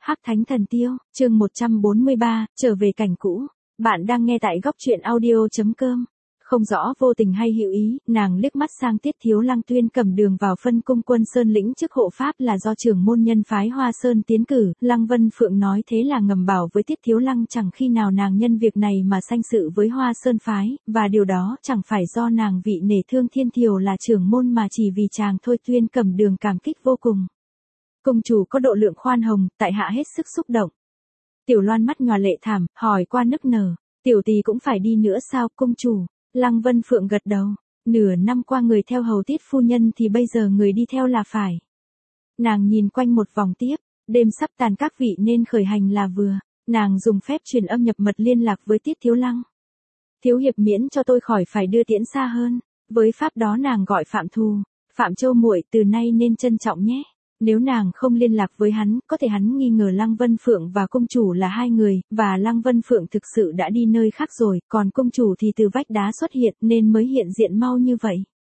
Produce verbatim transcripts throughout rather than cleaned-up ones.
Hắc Thánh Thần Tiêu, chương một trăm bốn mươi ba, trở về cảnh cũ. Bạn đang nghe tại góc truyện audio chấm com. Không rõ vô tình hay hữu ý, nàng liếc mắt sang Tiết Thiếu Lăng tuyên cầm đường vào phân cung quân Sơn lĩnh chức hộ pháp là do trưởng môn nhân phái Hoa Sơn tiến cử. Lăng Vân Phượng nói thế là ngầm bảo với Tiết Thiếu Lăng chẳng khi nào nàng nhân việc này mà sanh sự với Hoa Sơn phái, và điều đó chẳng phải do nàng vị nể thương thiên thiều là trưởng môn mà chỉ vì chàng thôi. Tuyên cầm đường cảm kích vô cùng. Công chủ có độ lượng khoan hồng, tại hạ hết sức xúc động. Tiểu Loan mắt nhòa lệ thảm, hỏi qua nức nở, tiểu tỳ cũng phải đi nữa sao công chủ? Lăng Vân Phượng gật đầu, nửa năm qua người theo hầu Tiết phu nhân thì bây giờ người đi theo là phải. Nàng nhìn quanh một vòng tiếp, đêm sắp tàn các vị nên khởi hành là vừa. Nàng dùng phép truyền âm nhập mật liên lạc với Tiết Thiếu Lăng. Thiếu hiệp miễn cho tôi khỏi phải đưa tiễn xa hơn. Với pháp đó nàng gọi Phạm Thù, Phạm Châu muội từ nay nên trân trọng nhé. Nếu nàng không liên lạc với hắn, có thể hắn nghi ngờ Lăng Vân Phượng và công chủ là hai người, và Lăng Vân Phượng thực sự đã đi nơi khác rồi, còn công chủ thì từ vách đá xuất hiện nên mới hiện diện mau như vậy.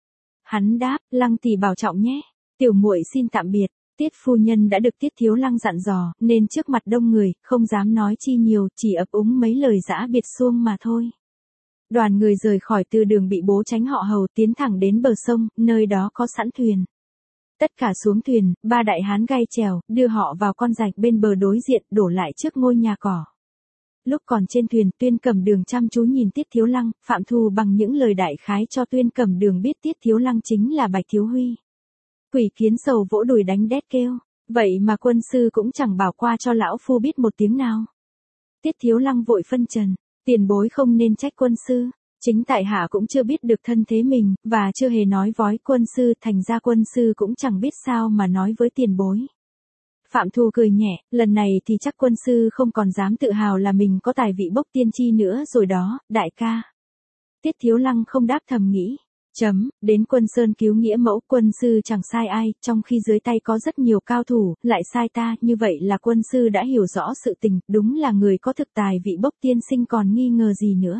Hắn đáp, Lăng tỷ bảo trọng nhé, tiểu muội xin tạm biệt. Tiết phu nhân đã được Tiết Thiếu Lăng dặn dò, nên trước mặt đông người, không dám nói chi nhiều, chỉ ấp úng mấy lời giã biệt xuông mà thôi. Đoàn người rời khỏi từ đường bị bố tránh họ hầu tiến thẳng đến bờ sông, nơi đó có sẵn thuyền. Tất cả xuống thuyền, ba đại hán gai chèo, đưa họ vào con rạch bên bờ đối diện, đổ lại trước ngôi nhà cỏ. Lúc còn trên thuyền, Tuyên Cẩm Đường chăm chú nhìn Tiết Thiếu Lăng, Phạm Thù bằng những lời đại khái cho Tuyên Cẩm Đường biết Tiết Thiếu Lăng chính là Bạch Thiếu Huy. Quỷ Kiến Sầu vỗ đùi đánh đét kêu, vậy mà quân sư cũng chẳng bảo qua cho lão phu biết một tiếng nào. Tiết Thiếu Lăng vội phân trần, tiền bối không nên trách quân sư. Chính tại hạ cũng chưa biết được thân thế mình, và chưa hề nói vói quân sư, thành ra quân sư cũng chẳng biết sao mà nói với tiền bối. Phạm Thù cười nhẹ, lần này thì chắc quân sư không còn dám tự hào là mình có tài vị bốc tiên tri nữa rồi đó, đại ca. Tiết Thiếu Lăng không đáp thầm nghĩ, chấm, đến quân sơn cứu nghĩa mẫu, quân sư chẳng sai ai, trong khi dưới tay có rất nhiều cao thủ, lại sai ta, như vậy là quân sư đã hiểu rõ sự tình, đúng là người có thực tài vị bốc tiên sinh còn nghi ngờ gì nữa.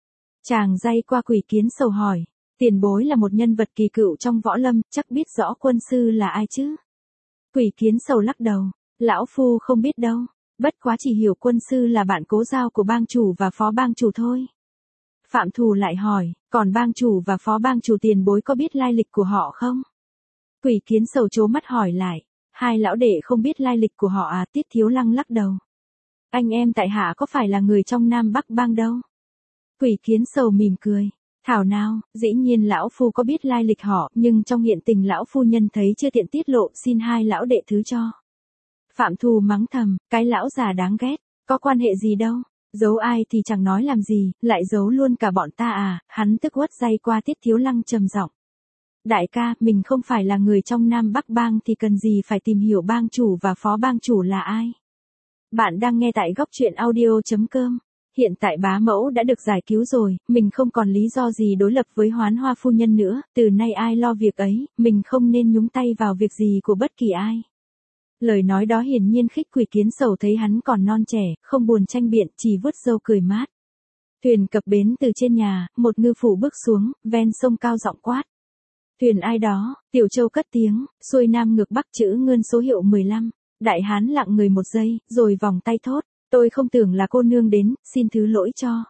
Chàng day qua Quỷ Kiến Sầu hỏi, tiền bối là một nhân vật kỳ cựu trong võ lâm, chắc biết rõ quân sư là ai chứ? Quỷ Kiến Sầu lắc đầu, lão phu không biết đâu, bất quá chỉ hiểu quân sư là bạn cố giao của bang chủ và phó bang chủ thôi. Phạm Thù lại hỏi, còn bang chủ và phó bang chủ tiền bối có biết lai lịch của họ không? Quỷ Kiến Sầu trố mắt hỏi lại, hai lão đệ không biết lai lịch của họ à? Tiết Thiếu Lăng lắc đầu, anh em tại hạ có phải là người trong Nam Bắc bang đâu. Quỷ Kiến Sầu mỉm cười, thảo nào, dĩ nhiên lão phu có biết lai lịch họ, nhưng trong hiện tình lão phu nhân thấy chưa tiện tiết lộ, xin hai lão đệ thứ cho. Phạm Thù mắng thầm, cái lão già đáng ghét, có quan hệ gì đâu, giấu ai thì chẳng nói làm gì, lại giấu luôn cả bọn ta à? Hắn tức uất day qua Tiết Thiếu Lăng trầm giọng, đại ca, mình không phải là người trong Nam Bắc bang thì cần gì phải tìm hiểu bang chủ và phó bang chủ là ai. Bạn đang nghe tại góc truyện audio chấm com. Hiện tại bá mẫu đã được giải cứu rồi, mình không còn lý do gì đối lập với Hoán Hoa phu nhân nữa, từ nay ai lo việc ấy, mình không nên nhúng tay vào việc gì của bất kỳ ai. Lời nói đó hiển nhiên khích Quỷ Kiến Sầu thấy hắn còn non trẻ, không buồn tranh biện, chỉ vuốt râu cười mát. Thuyền cập bến từ trên nhà, một ngư phủ bước xuống, ven sông cao giọng quát. Thuyền ai đó? Tiểu Châu cất tiếng, xuôi nam ngược bắc chữ ngân số hiệu mười lăm, đại hán lặng người một giây, rồi vòng tay thốt. Tôi không tưởng là cô nương đến, xin thứ lỗi cho.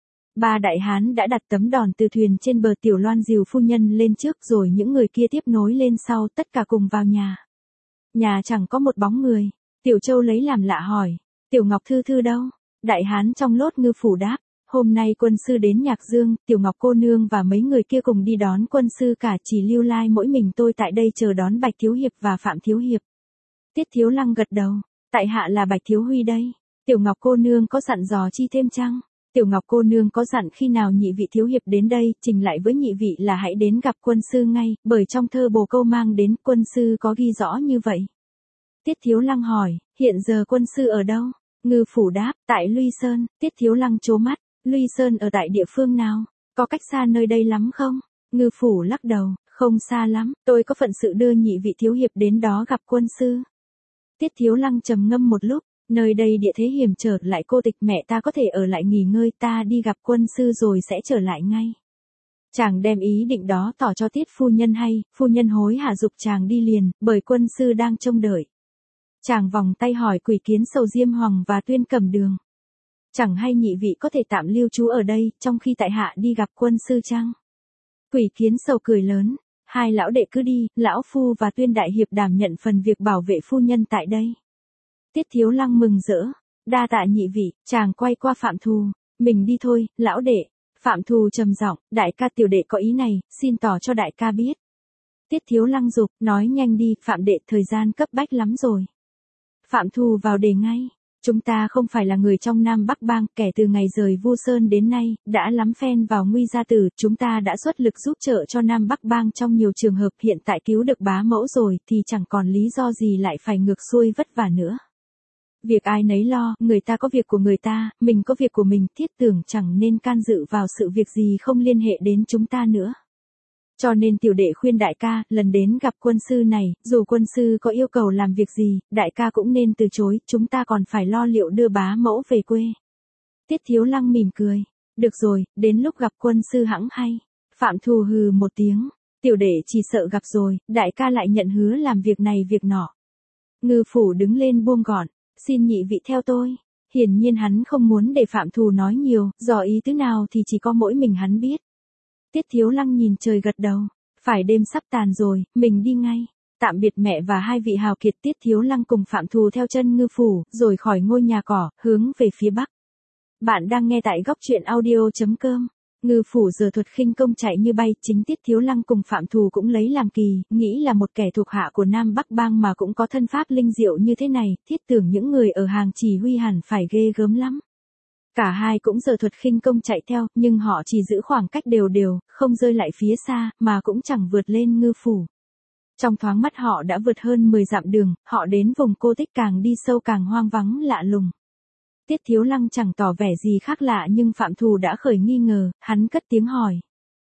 Ba đại hán đã đặt tấm đòn từ thuyền trên bờ. Tiểu Loan dìu phu nhân lên trước rồi những người kia tiếp nối lên sau, tất cả cùng vào nhà. Nhà chẳng có một bóng người. Tiểu Châu lấy làm lạ hỏi, Tiểu Ngọc Thư Thư đâu? Đại hán trong lốt ngư phủ đáp, hôm nay quân sư đến Nhạc Dương, Tiểu Ngọc cô nương và mấy người kia cùng đi đón quân sư cả, chỉ lưu lai mỗi mình tôi tại đây chờ đón Bạch Thiếu Hiệp và Phạm Thiếu Hiệp. Tiết Thiếu Lăng gật đầu, tại hạ là Bạch Thiếu Huy đây. Tiểu Ngọc cô nương có dặn dò chi thêm chăng? Tiểu Ngọc cô nương có dặn khi nào nhị vị thiếu hiệp đến đây, trình lại với nhị vị là hãy đến gặp quân sư ngay, bởi trong thơ bồ câu mang đến, quân sư có ghi rõ như vậy. Tiết Thiếu Lăng hỏi, hiện giờ quân sư ở đâu? Ngư phủ đáp, tại Luy Sơn. Tiết Thiếu Lăng trố mắt, Luy Sơn ở tại địa phương nào? Có cách xa nơi đây lắm không? Ngư phủ lắc đầu, không xa lắm, tôi có phận sự đưa nhị vị thiếu hiệp đến đó gặp quân sư. Tiết Thiếu Lăng trầm ngâm một lúc. Nơi đây địa thế hiểm trở, lại cô tịch, mẹ ta có thể ở lại nghỉ ngơi, ta đi gặp quân sư rồi sẽ trở lại ngay. Chàng đem ý định đó tỏ cho Tiết phu nhân hay, phu nhân hối hả giục chàng đi liền, bởi quân sư đang trông đợi. Chàng vòng tay hỏi Quỷ Kiến Sầu Diêm Hoàng và Tuyên Cẩm Đường. Chẳng hay nhị vị có thể tạm lưu trú ở đây, trong khi tại hạ đi gặp quân sư chăng? Quỷ Kiến Sầu cười lớn, hai lão đệ cứ đi, lão phu và Tuyên đại hiệp đảm nhận phần việc bảo vệ phu nhân tại đây. Tiết Thiếu Lăng mừng rỡ, đa tạ nhị vị, chàng quay qua Phạm Thù, mình đi thôi, lão đệ. Phạm Thù trầm giọng, đại ca tiểu đệ có ý này, xin tỏ cho đại ca biết. Tiết Thiếu Lăng giục, nói nhanh đi, Phạm đệ, thời gian cấp bách lắm rồi. Phạm Thù vào đề ngay, chúng ta không phải là người trong Nam Bắc Bang, kể từ ngày rời Vu Sơn đến nay, đã lắm phen vào nguy gia tử, chúng ta đã xuất lực giúp trợ cho Nam Bắc Bang trong nhiều trường hợp, hiện tại cứu được bá mẫu rồi thì chẳng còn lý do gì lại phải ngược xuôi vất vả nữa. Việc ai nấy lo, người ta có việc của người ta, mình có việc của mình, thiết tưởng chẳng nên can dự vào sự việc gì không liên hệ đến chúng ta nữa. Cho nên tiểu đệ khuyên đại ca, lần đến gặp quân sư này, dù quân sư có yêu cầu làm việc gì, đại ca cũng nên từ chối, chúng ta còn phải lo liệu đưa bá mẫu về quê. Tiết Thiếu Lăng mỉm cười, được rồi, đến lúc gặp quân sư hẵng hay. Phạm Thù hừ một tiếng, tiểu đệ chỉ sợ gặp rồi, đại ca lại nhận hứa làm việc này việc nọ. Ngư phủ đứng lên buông gọn, xin nhị vị theo tôi. Hiển nhiên hắn không muốn để Phạm Thù nói nhiều, dò ý tứ nào thì chỉ có mỗi mình hắn biết. Tiết Thiếu Lăng nhìn trời gật đầu, phải đêm sắp tàn rồi, mình đi ngay. Tạm biệt mẹ và hai vị hào kiệt. Tiết Thiếu Lăng cùng Phạm Thù theo chân Ngư phủ, rồi khỏi ngôi nhà cỏ, hướng về phía bắc. Bạn đang nghe tại góc truyện audio chấm com. Ngư phủ giờ thuật khinh công chạy như bay, chính Tiết Thiếu Lăng cùng Phạm Thù cũng lấy làm kỳ, nghĩ là một kẻ thuộc hạ của Nam Bắc Bang mà cũng có thân pháp linh diệu như thế này, thiết tưởng những người ở hàng chỉ huy hẳn phải ghê gớm lắm. Cả hai cũng giờ thuật khinh công chạy theo, nhưng họ chỉ giữ khoảng cách đều đều, không rơi lại phía xa, mà cũng chẳng vượt lên Ngư phủ. Trong thoáng mắt họ đã vượt hơn mười dặm đường, họ đến vùng cô tích càng đi sâu càng hoang vắng lạ lùng. Tiết Thiếu Lăng chẳng tỏ vẻ gì khác lạ nhưng Phạm Thù đã khởi nghi ngờ, hắn cất tiếng hỏi.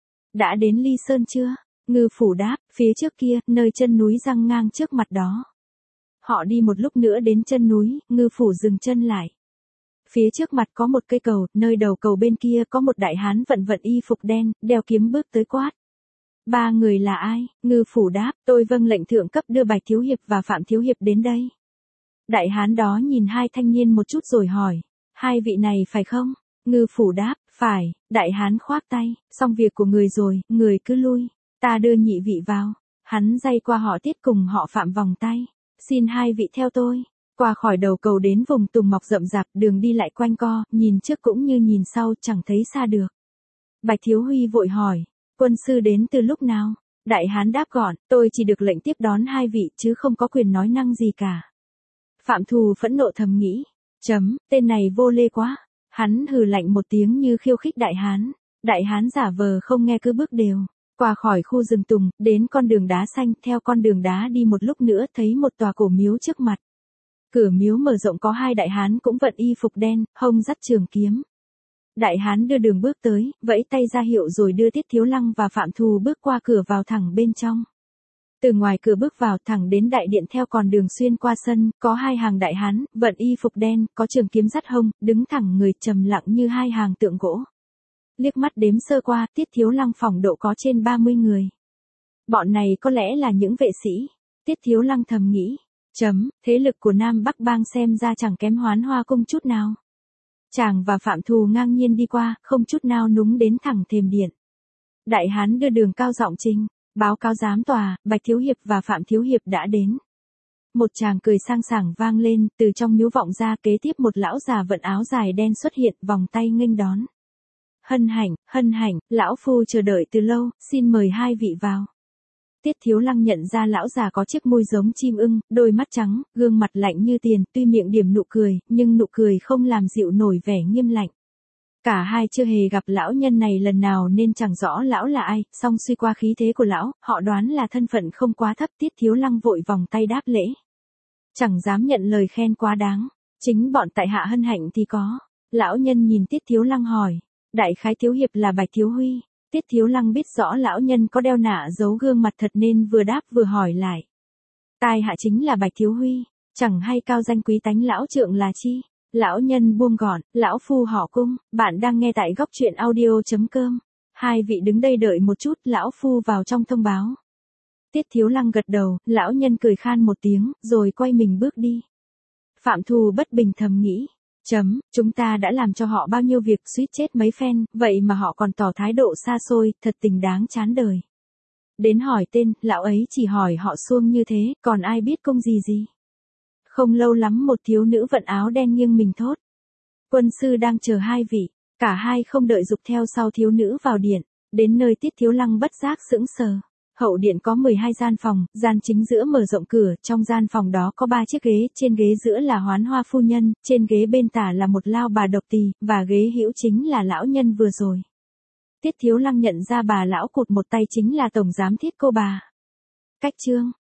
Đã đến Ly Sơn chưa? Ngư phủ đáp, phía trước kia, nơi chân núi giăng ngang trước mặt đó. Họ đi một lúc nữa đến chân núi, Ngư phủ dừng chân lại. Phía trước mặt có một cây cầu, nơi đầu cầu bên kia có một đại hán vận vận y phục đen, đeo kiếm bước tới quát. Ba người là ai? Ngư phủ đáp, tôi vâng lệnh thượng cấp đưa Bạch Thiếu Hiệp và Phạm Thiếu Hiệp đến đây. Đại hán đó nhìn hai thanh niên một chút rồi hỏi, hai vị này phải không? Ngư phủ đáp, phải. Đại hán khoác tay, xong việc của người rồi, người cứ lui, ta đưa nhị vị vào. Hắn day qua họ Tiết cùng họ Phạm vòng tay, xin hai vị theo tôi. Qua khỏi đầu cầu đến vùng tùng mọc rậm rạp, đường đi lại quanh co, nhìn trước cũng như nhìn sau, chẳng thấy xa được. Bạch Thiếu Huy vội hỏi, quân sư đến từ lúc nào? Đại hán đáp gọn, tôi chỉ được lệnh tiếp đón hai vị chứ không có quyền nói năng gì cả. Phạm Thù phẫn nộ thầm nghĩ, chấm, tên này vô lê quá. Hắn hừ lạnh một tiếng như khiêu khích đại hán. Đại hán giả vờ không nghe cứ bước đều. Qua khỏi khu rừng tùng, đến con đường đá xanh, theo con đường đá đi một lúc nữa thấy một tòa cổ miếu trước mặt. Cửa miếu mở rộng có hai đại hán cũng vận y phục đen, hông dắt trường kiếm. Đại hán đưa đường bước tới, vẫy tay ra hiệu rồi đưa Tiết Thiếu Lăng và Phạm Thù bước qua cửa vào thẳng bên trong. Từ ngoài cửa bước vào thẳng đến đại điện theo con đường xuyên qua sân, có hai hàng đại hán, vận y phục đen, có trường kiếm dắt hông, đứng thẳng người trầm lặng như hai hàng tượng gỗ. Liếc mắt đếm sơ qua, Tiết Thiếu Lăng phỏng độ có trên ba mươi người. Bọn này có lẽ là những vệ sĩ. Tiết Thiếu Lăng thầm nghĩ, chấm, thế lực của Nam Bắc Bang xem ra chẳng kém Hoán Hoa cung chút nào. Chàng và Phạm Thù ngang nhiên đi qua, không chút nào núng đến thẳng thềm điện. Đại hán đưa đường cao giọng trình, báo cáo giám tòa, Bạch Thiếu Hiệp và Phạm Thiếu Hiệp đã đến. Một chàng cười sang sảng vang lên, từ trong miếu vọng ra, kế tiếp một lão già vận áo dài đen xuất hiện, vòng tay nghênh đón. Hân hạnh, hân hạnh, lão phu chờ đợi từ lâu, xin mời hai vị vào. Tiết Thiếu Lăng nhận ra lão già có chiếc môi giống chim ưng, đôi mắt trắng, gương mặt lạnh như tiền, tuy miệng điểm nụ cười, nhưng nụ cười không làm dịu nổi vẻ nghiêm lạnh. Cả hai chưa hề gặp lão nhân này lần nào nên chẳng rõ lão là ai, song suy qua khí thế của lão, họ đoán là thân phận không quá thấp. Tiết Thiếu Lăng vội vòng tay đáp lễ. Chẳng dám nhận lời khen quá đáng, chính bọn tại hạ hân hạnh thì có. Lão nhân nhìn Tiết Thiếu Lăng hỏi, đại khái Thiếu Hiệp là Bạch Thiếu Huy. Tiết Thiếu Lăng biết rõ lão nhân có đeo nạ giấu gương mặt thật nên vừa đáp vừa hỏi lại. Tai hạ chính là Bạch Thiếu Huy, chẳng hay cao danh quý tánh lão trượng là chi? Lão nhân buông gọn, lão phu họ Cung, bạn đang nghe tại góc truyện audio chấm com. Hai vị đứng đây đợi một chút, lão phu vào trong thông báo. Tiết Thiếu Lăng gật đầu, lão nhân cười khan một tiếng, rồi quay mình bước đi. Phạm Thù bất bình thầm nghĩ. Chấm, chúng ta đã làm cho họ bao nhiêu việc suýt chết mấy phen, vậy mà họ còn tỏ thái độ xa xôi, thật tình đáng chán đời. Đến hỏi tên, lão ấy chỉ hỏi họ suông như thế, còn ai biết công gì gì. Không lâu lắm một thiếu nữ vận áo đen nghiêng mình thốt. Quân sư đang chờ hai vị, cả hai không đợi dục theo sau thiếu nữ vào điện, đến nơi Tiết Thiếu Lăng bất giác sững sờ. Hậu điện có mười hai gian phòng, gian chính giữa mở rộng cửa, trong gian phòng đó có ba chiếc ghế, trên ghế giữa là Hoán Hoa phu nhân, trên ghế bên tả là một lao bà độc tỳ, và ghế hữu chính là lão nhân vừa rồi. Tiết Thiếu Lăng nhận ra bà lão cụt một tay chính là tổng giám Thiết cô bà. Cách chương